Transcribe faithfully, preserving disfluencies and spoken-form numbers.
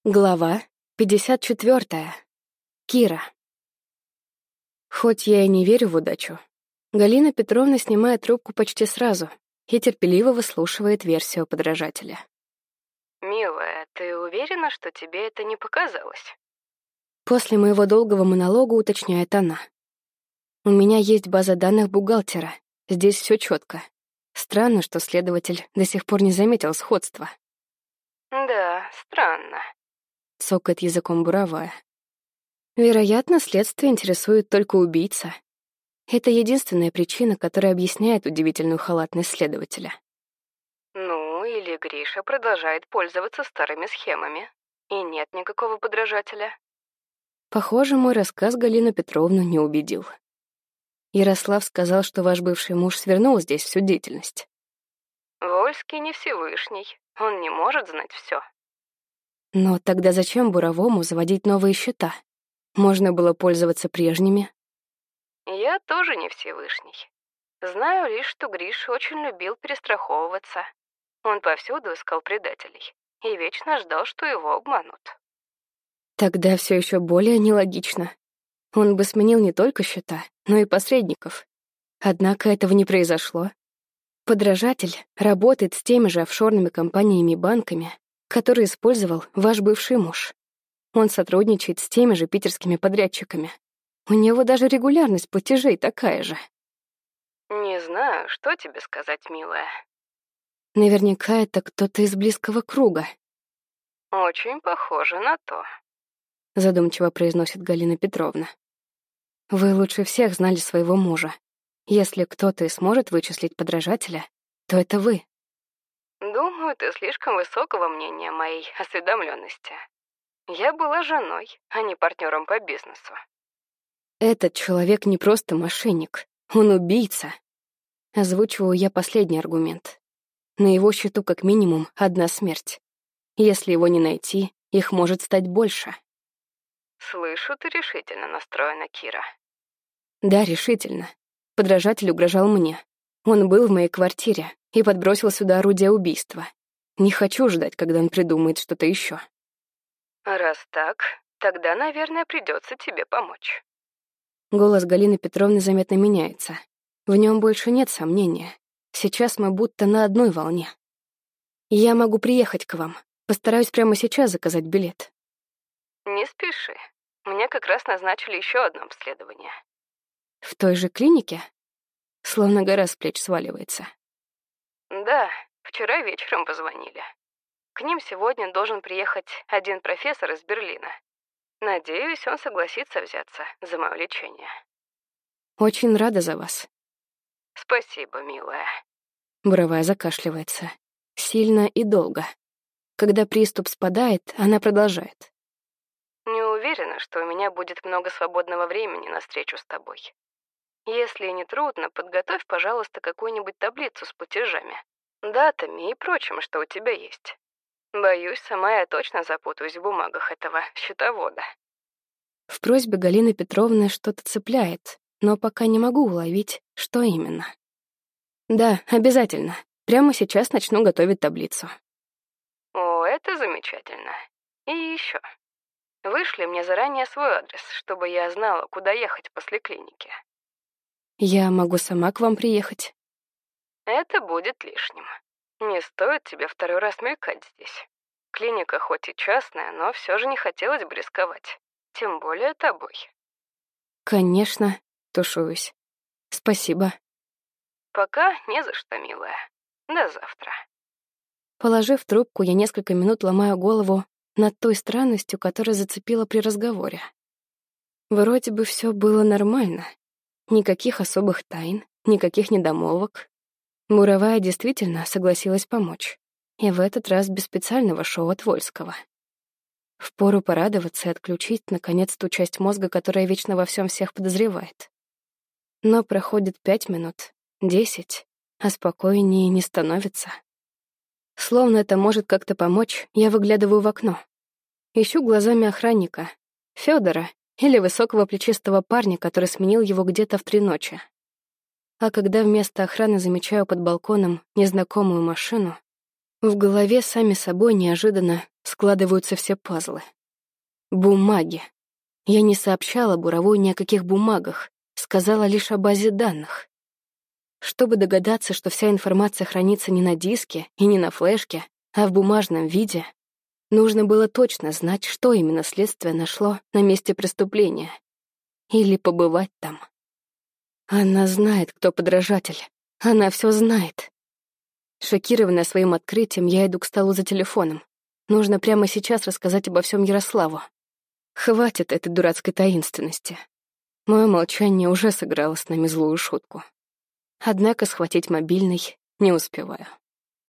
Глава пятьдесят четвёртая. Кира. Хоть я и не верю в удачу, Галина Петровна снимает трубку почти сразу и терпеливо выслушивает версию подражателя. «Милая, ты уверена, что тебе это не показалось?» После моего долгого монолога уточняет она. У меня есть база данных бухгалтера, здесь все четко. Странно, что следователь до сих пор не заметил сходства. «Да, странно», — цокает языком буровая. Вероятно, следствие интересует только убийца. Это единственная причина, которая объясняет удивительную халатность следователя. «Ну, или Гриша продолжает пользоваться старыми схемами, и нет никакого подражателя». Похоже, мой рассказ Галину Петровну не убедил. Ярослав сказал, что ваш бывший муж свернул здесь всю деятельность. Вольский не Всевышний, он не может знать все. Но тогда зачем Буровому заводить новые счета? Можно было пользоваться прежними. Я тоже не Всевышний. Знаю лишь, что Гриша очень любил перестраховываться. Он повсюду искал предателей и вечно ждал, что его обманут. Тогда все еще более нелогично. Он бы сменил не только счета, но и посредников. Однако этого не произошло. Подражатель работает с теми же офшорными компаниями и банками, которые использовал ваш бывший муж. Он сотрудничает с теми же питерскими подрядчиками. У него даже регулярность платежей такая же. Не знаю, что тебе сказать, милая. Наверняка это кто-то из близкого круга. Очень похоже на то. Задумчиво произносит Галина Петровна. Вы лучше всех знали своего мужа. Если кто-то и сможет вычислить подражателя, то это вы. Думаю, ты слишком высокого мнения моей осведомленности. Я была женой, а не партнером по бизнесу. Этот человек не просто мошенник, он убийца. Озвучиваю я последний аргумент. На его счету как минимум одна смерть. Если его не найти, их может стать больше. Слышу, ты решительно настроена, Кира. Да, решительно. Подражатель угрожал мне. Он был в моей квартире и подбросил сюда орудие убийства. Не хочу ждать, когда он придумает что-то еще. Раз так, тогда, наверное, придется тебе помочь. Голос Галины Петровны заметно меняется. В нем больше нет сомнения. Сейчас мы будто на одной волне. Я могу приехать к вам. Постараюсь прямо сейчас заказать билет. Не спеши. Мне как раз назначили еще одно обследование. В той же клинике? Словно гора с плеч сваливается. Да, вчера вечером позвонили. К ним сегодня должен приехать один профессор из Берлина. Надеюсь, он согласится взяться за мое лечение. Очень рада за вас. Спасибо, милая. Буровая закашливается. Сильно и долго. Когда приступ спадает, она продолжает. Не уверена, что у меня будет много свободного времени на встречу с тобой. Если не трудно, подготовь, пожалуйста, какую-нибудь таблицу с платежами, датами и прочим, что у тебя есть. Боюсь, сама я точно запутаюсь в бумагах этого счетовода. В просьбе Галины Петровны что-то цепляет, но пока не могу уловить, что именно. Да, обязательно. Прямо сейчас начну готовить таблицу. О, это замечательно. И еще. Вышли мне заранее свой адрес, чтобы я знала, куда ехать после клиники. Я могу сама к вам приехать. Это будет лишним. Не стоит тебе второй раз мелькать здесь. Клиника хоть и частная, но все же не хотелось бы рисковать. Тем более тобой. Конечно, тушуюсь. Спасибо. Пока не за что, милая. До завтра. Положив трубку, я несколько минут ломаю голову над той странностью, которая зацепила при разговоре. Вроде бы все было нормально. Никаких особых тайн, никаких недомолвок. Буровая действительно согласилась помочь. И в этот раз без специального шоу от Вольского. Впору порадоваться и отключить, наконец, ту часть мозга, которая вечно во всем всех подозревает. Но проходит пять минут, десять, а спокойнее не становится. Словно это может как-то помочь, я выглядываю в окно. Ищу глазами охранника, Федора или высокого плечистого парня, который сменил его где-то в три ночи. А когда вместо охраны замечаю под балконом незнакомую машину, В голове сами собой неожиданно складываются все пазлы. Бумаги. Я не сообщала Буровой ни о каких бумагах, сказала лишь о базе данных. Чтобы догадаться, что вся информация хранится не на диске и не на флешке, а в бумажном виде, нужно было точно знать, что именно следствие нашло на месте преступления. Или побывать там. Она знает, кто подражатель. Она все знает. Шокированная своим открытием, я иду к столу за телефоном. Нужно прямо сейчас рассказать обо всем Ярославу. Хватит этой дурацкой таинственности. Мое молчание уже сыграло с нами злую шутку. Однако схватить мобильный не успеваю.